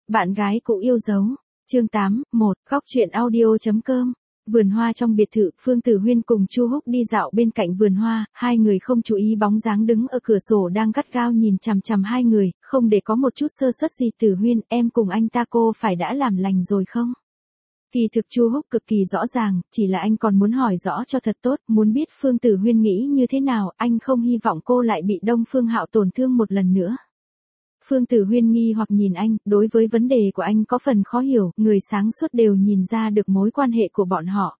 Bạn gái cũ yêu dấu. Chương 8, 1, góc truyện audio.com. Vườn hoa trong biệt thự, Phương Tử Huyên cùng Chu Húc đi dạo bên cạnh vườn hoa, hai người không chú ý bóng dáng đứng ở cửa sổ đang gắt gao nhìn chằm chằm hai người, không để có một chút sơ suất gì. Tử Huyên, em cùng anh ta cô phải đã làm lành rồi không? Kỳ thực Chu Húc cực kỳ rõ ràng, chỉ là anh còn muốn hỏi rõ cho thật tốt, muốn biết Phương Tử Huyên nghĩ như thế nào, anh không hy vọng cô lại bị Đông Phương Hạo tổn thương một lần nữa. Phương Tử Huyên nghi hoặc nhìn anh, đối với vấn đề của anh có phần khó hiểu, người sáng suốt đều nhìn ra được mối quan hệ của bọn họ.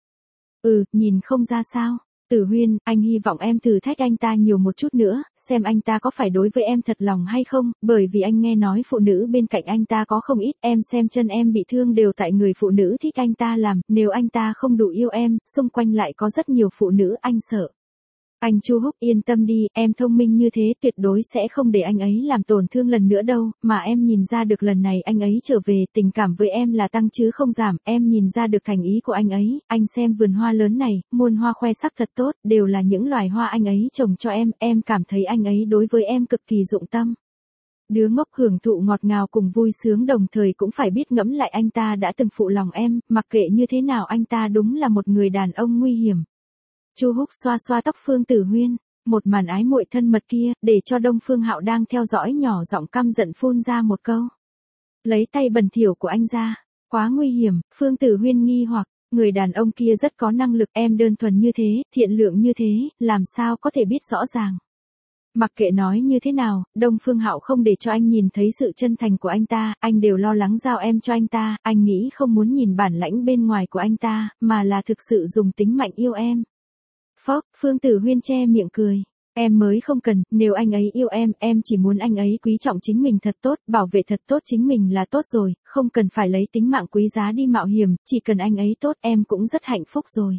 Nhìn không ra sao? Tử Huyên, anh hy vọng em thử thách anh ta nhiều một chút nữa, xem anh ta có phải đối với em thật lòng hay không, bởi vì anh nghe nói phụ nữ bên cạnh anh ta có không ít, em xem chân em bị thương đều tại người phụ nữ thích anh ta làm, nếu anh ta không đủ yêu em, xung quanh lại có rất nhiều phụ nữ, anh sợ. Anh Chu Húc yên tâm đi, em thông minh như thế tuyệt đối sẽ không để anh ấy làm tổn thương lần nữa đâu, mà em nhìn ra được lần này anh ấy trở về, tình cảm với em là tăng chứ không giảm, em nhìn ra được thành ý của anh ấy, anh xem vườn hoa lớn này, muôn hoa khoe sắc thật tốt, đều là những loài hoa anh ấy trồng cho em cảm thấy anh ấy đối với em cực kỳ dụng tâm. Đứa ngốc hưởng thụ ngọt ngào cùng vui sướng đồng thời cũng phải biết ngẫm lại anh ta đã từng phụ lòng em, mặc kệ như thế nào anh ta đúng là một người đàn ông nguy hiểm. Chu Húc xoa xoa tóc Phương Tử Huyên, một màn ái muội thân mật kia, để cho Đông Phương Hạo đang theo dõi nhỏ giọng căm giận phun ra một câu. Lấy tay bẩn thỉu của anh ra, quá nguy hiểm, Phương Tử Huyên nghi hoặc, người đàn ông kia rất có năng lực, em đơn thuần như thế, thiện lượng như thế, làm sao có thể biết rõ ràng. Mặc kệ nói như thế nào, Đông Phương Hạo không để cho anh nhìn thấy sự chân thành của anh ta, anh đều lo lắng giao em cho anh ta, anh nghĩ không muốn nhìn bản lãnh bên ngoài của anh ta, mà là thực sự dùng tính mạnh yêu em. Phốc, Phương Tử Huyên che miệng cười. Em mới không cần, nếu anh ấy yêu em chỉ muốn anh ấy quý trọng chính mình thật tốt, bảo vệ thật tốt chính mình là tốt rồi, không cần phải lấy tính mạng quý giá đi mạo hiểm, chỉ cần anh ấy tốt em cũng rất hạnh phúc rồi.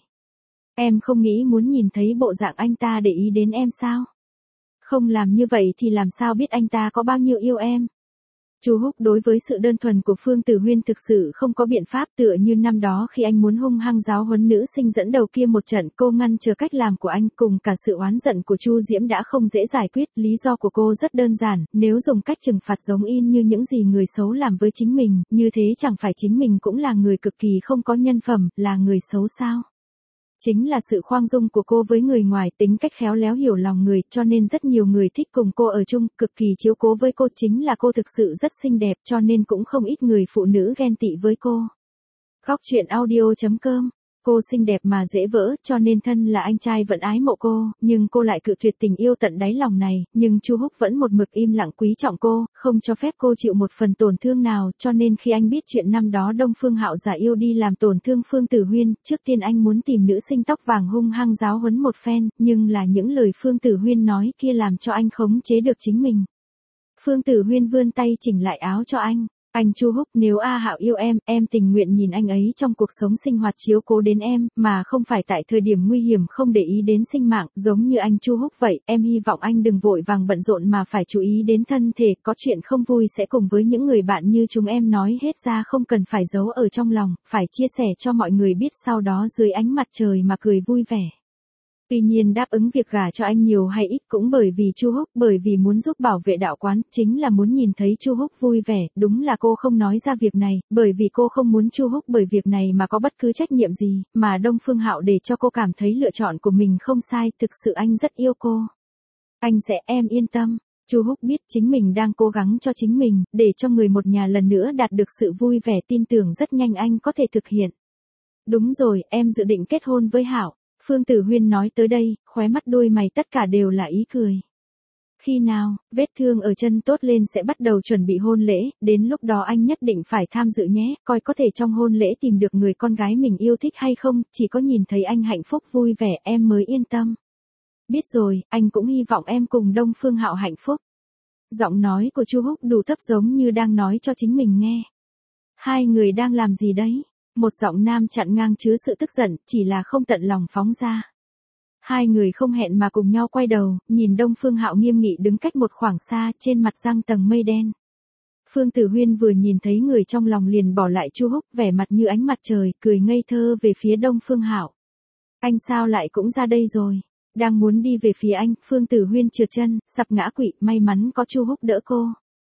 Em không nghĩ muốn nhìn thấy bộ dạng anh ta để ý đến em sao? Không làm như vậy thì làm sao biết anh ta có bao nhiêu yêu em? Chu Húc đối với sự đơn thuần của Phương Tử Huyên thực sự không có biện pháp, tựa như năm đó khi anh muốn hung hăng giáo huấn nữ sinh dẫn đầu kia một trận, cô ngăn chờ cách làm của anh, cùng cả sự oán giận của Chu Diễm đã không dễ giải quyết, lý do của cô rất đơn giản, nếu dùng cách trừng phạt giống in như những gì người xấu làm với chính mình, như thế chẳng phải chính mình cũng là người cực kỳ không có nhân phẩm, là người xấu sao? Chính là sự khoan dung của cô với người ngoài, tính cách khéo léo hiểu lòng người, cho nên rất nhiều người thích cùng cô ở chung, cực kỳ chiếu cố với cô, chính là cô thực sự rất xinh đẹp, cho nên cũng không ít người phụ nữ ghen tị với cô. Góc truyện audio.com. Cô xinh đẹp mà dễ vỡ, cho nên thân là anh trai vẫn ái mộ cô, nhưng cô lại cự tuyệt tình yêu tận đáy lòng này, nhưng Chu Húc vẫn một mực im lặng quý trọng cô, không cho phép cô chịu một phần tổn thương nào, cho nên khi anh biết chuyện năm đó Đông Phương Hạo giả yêu đi làm tổn thương Phương Tử Huyên, trước tiên anh muốn tìm nữ sinh tóc vàng hung hăng giáo huấn một phen, nhưng là những lời Phương Tử Huyên nói kia làm cho anh khống chế được chính mình. Phương Tử Huyên vươn tay chỉnh lại áo cho anh. Anh Chu Húc, nếu A Hạo yêu em tình nguyện nhìn anh ấy trong cuộc sống sinh hoạt chiếu cố đến em, mà không phải tại thời điểm nguy hiểm không để ý đến sinh mạng, giống như anh Chu Húc vậy, em hy vọng anh đừng vội vàng bận rộn mà phải chú ý đến thân thể, có chuyện không vui sẽ cùng với những người bạn như chúng em nói hết ra, không cần phải giấu ở trong lòng, phải chia sẻ cho mọi người biết, sau đó dưới ánh mặt trời mà cười vui vẻ. Tuy nhiên đáp ứng việc gả cho anh nhiều hay ít cũng bởi vì Chu Húc, bởi vì muốn giúp bảo vệ đạo quán, chính là muốn nhìn thấy Chu Húc vui vẻ, đúng là cô không nói ra việc này, bởi vì cô không muốn Chu Húc bởi việc này mà có bất cứ trách nhiệm gì, mà Đông Phương Hạo để cho cô cảm thấy lựa chọn của mình không sai, thực sự anh rất yêu cô. Anh sẽ, em yên tâm. Chu Húc biết chính mình đang cố gắng cho chính mình, để cho người một nhà lần nữa đạt được sự vui vẻ, tin tưởng rất nhanh anh có thể thực hiện. Đúng rồi, em dự định kết hôn với Hạo. Phương Tử Huyên nói tới đây, khóe mắt đôi mày tất cả đều là ý cười. Khi nào, vết thương ở chân tốt lên sẽ bắt đầu chuẩn bị hôn lễ, đến lúc đó anh nhất định phải tham dự nhé, coi có thể trong hôn lễ tìm được người con gái mình yêu thích hay không, chỉ có nhìn thấy anh hạnh phúc vui vẻ em mới yên tâm. Biết rồi, anh cũng hy vọng em cùng Đông Phương Hạo hạnh phúc. Giọng nói của Chu Húc đủ thấp giống như đang nói cho chính mình nghe. Hai người đang làm gì đấy? Một giọng nam chặn ngang chứa sự tức giận, chỉ là không tận lòng phóng ra. Hai người không hẹn mà cùng nhau quay đầu, nhìn Đông Phương Hạo nghiêm nghị đứng cách một khoảng xa, trên mặt giăng tầng mây đen. Phương Tử Huyên vừa nhìn thấy người trong lòng liền bỏ lại Chu Húc, vẻ mặt như ánh mặt trời, cười ngây thơ về phía Đông Phương Hạo. Anh sao lại cũng ra đây rồi? Đang muốn đi về phía anh, Phương Tử Huyên trượt chân, sập ngã quỵ, may mắn có Chu Húc đỡ cô.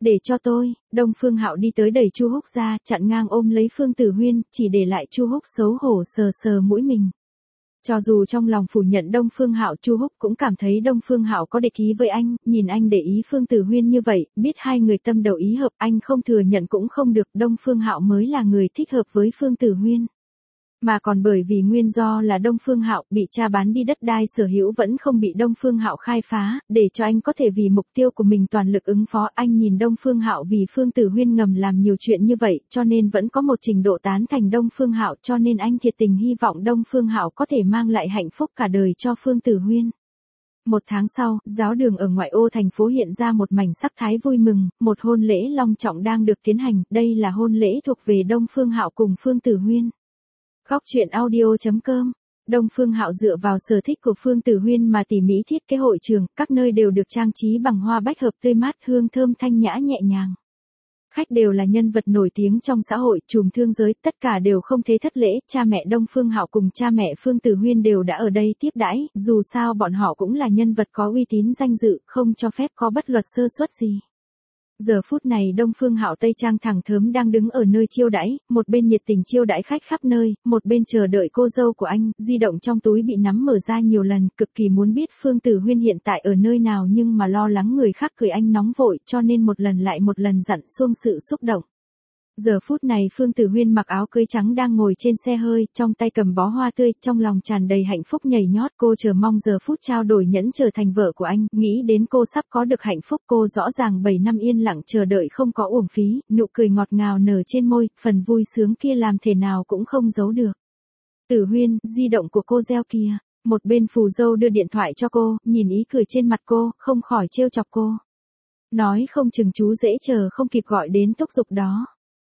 Để cho tôi, Đông Phương Hạo đi tới đẩy Chu Húc ra, chặn ngang ôm lấy Phương Tử Huyên, chỉ để lại Chu Húc xấu hổ sờ sờ mũi mình. Cho dù trong lòng phủ nhận Đông Phương Hạo, Chu Húc cũng cảm thấy Đông Phương Hạo có địch ý với anh, nhìn anh để ý Phương Tử Huyên như vậy, biết hai người tâm đầu ý hợp, anh không thừa nhận cũng không được, Đông Phương Hạo mới là người thích hợp với Phương Tử Huyên. Mà còn bởi vì nguyên do là Đông Phương Hạo bị cha bán đi đất đai sở hữu vẫn không bị Đông Phương Hạo khai phá, để cho anh có thể vì mục tiêu của mình toàn lực ứng phó. Anh nhìn Đông Phương Hạo vì Phương Tử Huyên ngầm làm nhiều chuyện như vậy, cho nên vẫn có một trình độ tán thành Đông Phương Hạo, cho nên anh thiệt tình hy vọng Đông Phương Hạo có thể mang lại hạnh phúc cả đời cho Phương Tử Huyên. Một tháng sau, giáo đường ở ngoại ô thành phố hiện ra một mảnh sắc thái vui mừng, một hôn lễ long trọng đang được tiến hành, đây là hôn lễ thuộc về Đông Phương Hạo cùng Phương Tử Huyên. Góc truyện audio.com. Đông Phương Hạo dựa vào sở thích của Phương Tử Huyên mà tỉ mỉ thiết kế hội trường, các nơi đều được trang trí bằng hoa bách hợp tươi mát, hương thơm thanh nhã nhẹ nhàng. Khách đều là nhân vật nổi tiếng trong xã hội, trùm thương giới, tất cả đều không thế thất lễ, cha mẹ Đông Phương Hạo cùng cha mẹ Phương Tử Huyên đều đã ở đây tiếp đãi, dù sao bọn họ cũng là nhân vật có uy tín danh dự, không cho phép có bất luật sơ suất gì. Giờ phút này Đông Phương Hạo tây trang thẳng thớm đang đứng ở nơi chiêu đãi, một bên nhiệt tình chiêu đãi khách khắp nơi, một bên chờ đợi cô dâu của anh, di động trong túi bị nắm mở ra nhiều lần, cực kỳ muốn biết Phương Tử Huyên hiện tại ở nơi nào nhưng mà lo lắng người khác cười anh nóng vội, cho nên một lần lại một lần dặn xuông sự xúc động. Giờ phút này Phương Tử Huyên mặc áo cưới trắng đang ngồi trên xe hơi, trong tay cầm bó hoa tươi, trong lòng tràn đầy hạnh phúc nhảy nhót, cô chờ mong giờ phút trao đổi nhẫn trở thành vợ của anh, nghĩ đến cô sắp có được hạnh phúc, cô rõ ràng 7 năm yên lặng chờ đợi không có uổng phí, nụ cười ngọt ngào nở trên môi, phần vui sướng kia làm thế nào cũng không giấu được. Tử Huyên, di động của cô reo kìa. Một bên phù dâu đưa điện thoại cho cô, nhìn ý cười trên mặt cô, không khỏi trêu chọc cô. Nói không chừng chú dễ chờ không kịp gọi đến thúc giục đó.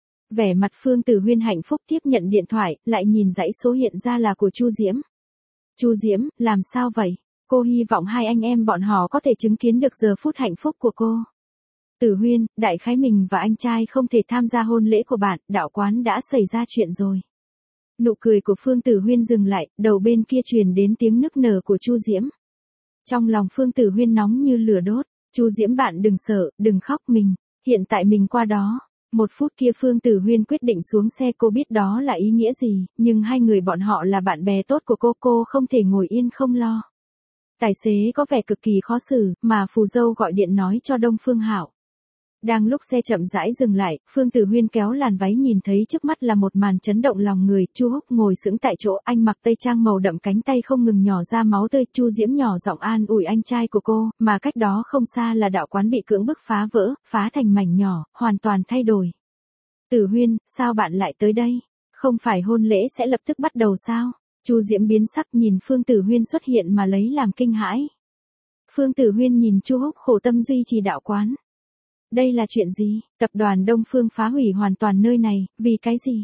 Vẻ mặt Phương Tử Huyên hạnh phúc tiếp nhận điện thoại, lại nhìn dãy số hiện ra là của Chu Diễm. Chu Diễm, làm sao vậy? Cô hy vọng hai anh em bọn họ có thể chứng kiến được giờ phút hạnh phúc của cô. Tử Huyên, đại khái mình và anh trai không thể tham gia hôn lễ của bạn, đạo quán đã xảy ra chuyện rồi. Nụ cười của Phương Tử Huyên dừng lại, đầu bên kia truyền đến tiếng nức nở của Chu Diễm. Trong lòng Phương Tử Huyên nóng như lửa đốt. Chu Diễm bạn đừng sợ, đừng khóc mình, hiện tại mình qua đó. Một phút kia Phương Tử Huyên quyết định xuống xe, cô biết đó là ý nghĩa gì, nhưng hai người bọn họ là bạn bè tốt của cô không thể ngồi yên không lo. Tài xế có vẻ cực kỳ khó xử, mà phù dâu gọi điện nói cho Đông Phương Hạo. Đang lúc xe chậm rãi dừng lại, Phương Tử Huyên kéo làn váy nhìn thấy trước mắt là một màn chấn động lòng người, Chu Húc ngồi sững tại chỗ, anh mặc tây trang màu đậm, cánh tay không ngừng nhỏ ra máu tươi, Chu Diễm nhỏ giọng an ủi anh trai của cô, mà cách đó không xa là đạo quán bị cưỡng bức phá vỡ, phá thành mảnh nhỏ, hoàn toàn thay đổi. Tử Huyên, sao bạn lại tới đây? Không phải hôn lễ sẽ lập tức bắt đầu sao? Chu Diễm biến sắc nhìn Phương Tử Huyên xuất hiện mà lấy làm kinh hãi. Phương Tử Huyên nhìn Chu Húc khổ tâm duy trì đạo quán. Đây là chuyện gì? Tập đoàn Đông Phương phá hủy hoàn toàn nơi này, vì cái gì?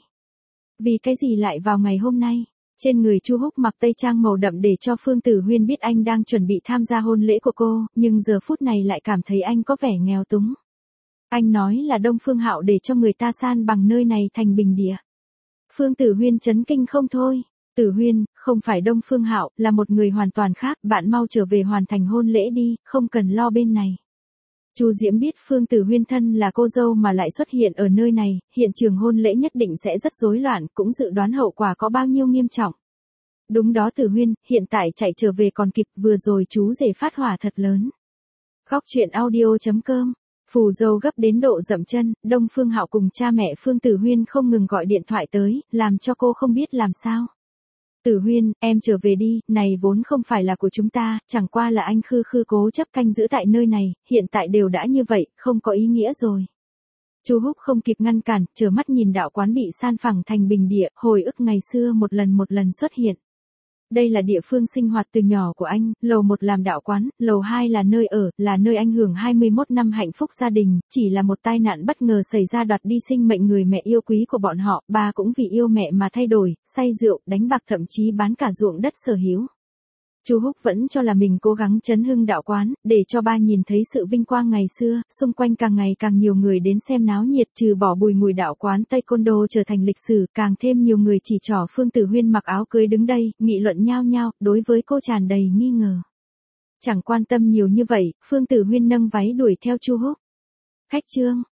Vì cái gì lại vào ngày hôm nay? Trên người Chu Húc mặc tây trang màu đậm để cho Phương Tử Huyên biết anh đang chuẩn bị tham gia hôn lễ của cô, nhưng giờ phút này lại cảm thấy anh có vẻ nghèo túng. Anh nói là Đông Phương Hạo để cho người ta san bằng nơi này thành bình địa. Phương Tử Huyên chấn kinh không thôi. Tử Huyên, không phải Đông Phương Hạo, là một người hoàn toàn khác, bạn mau trở về hoàn thành hôn lễ đi, không cần lo bên này. Chu Diễm biết Phương Tử Huyên thân là cô dâu mà lại xuất hiện ở nơi này, hiện trường hôn lễ nhất định sẽ rất rối loạn, cũng dự đoán hậu quả có bao nhiêu nghiêm trọng. Đúng đó Tử Huyên, hiện tại chạy trở về còn kịp, vừa rồi chú rể phát hỏa thật lớn. Góc truyện audio.com. Phù dâu gấp đến độ dậm chân, Đông Phương Hạo cùng cha mẹ Phương Tử Huyên không ngừng gọi điện thoại tới, làm cho cô không biết làm sao. Tử Huyên, em trở về đi, này vốn không phải là của chúng ta, chẳng qua là anh Khư Khư cố chấp canh giữ tại nơi này, hiện tại đều đã như vậy, không có ý nghĩa rồi. Chu Húc không kịp ngăn cản, trơ mắt nhìn đạo quán bị san phẳng thành bình địa, hồi ức ngày xưa một lần xuất hiện. Đây là địa phương sinh hoạt từ nhỏ của anh, lầu 1 làm đạo quán, lầu 2 là nơi ở, là nơi anh hưởng 21 năm hạnh phúc gia đình, chỉ là một tai nạn bất ngờ xảy ra đoạt đi sinh mệnh người mẹ yêu quý của bọn họ, ba cũng vì yêu mẹ mà thay đổi, say rượu, đánh bạc thậm chí bán cả ruộng đất sở hữu. Chu Húc vẫn cho là mình cố gắng chấn hưng đạo quán, để cho ba nhìn thấy sự vinh quang ngày xưa, xung quanh càng ngày càng nhiều người đến xem náo nhiệt, trừ bỏ Bùi Ngùi đạo quán Taekwondo trở thành lịch sử, càng thêm nhiều người chỉ trỏ Phương Tử Huyên mặc áo cưới đứng đây, nghị luận nhao nhao, đối với cô tràn đầy nghi ngờ. Chẳng quan tâm nhiều như vậy, Phương Tử Huyên nâng váy đuổi theo Chu Húc. Khách trương.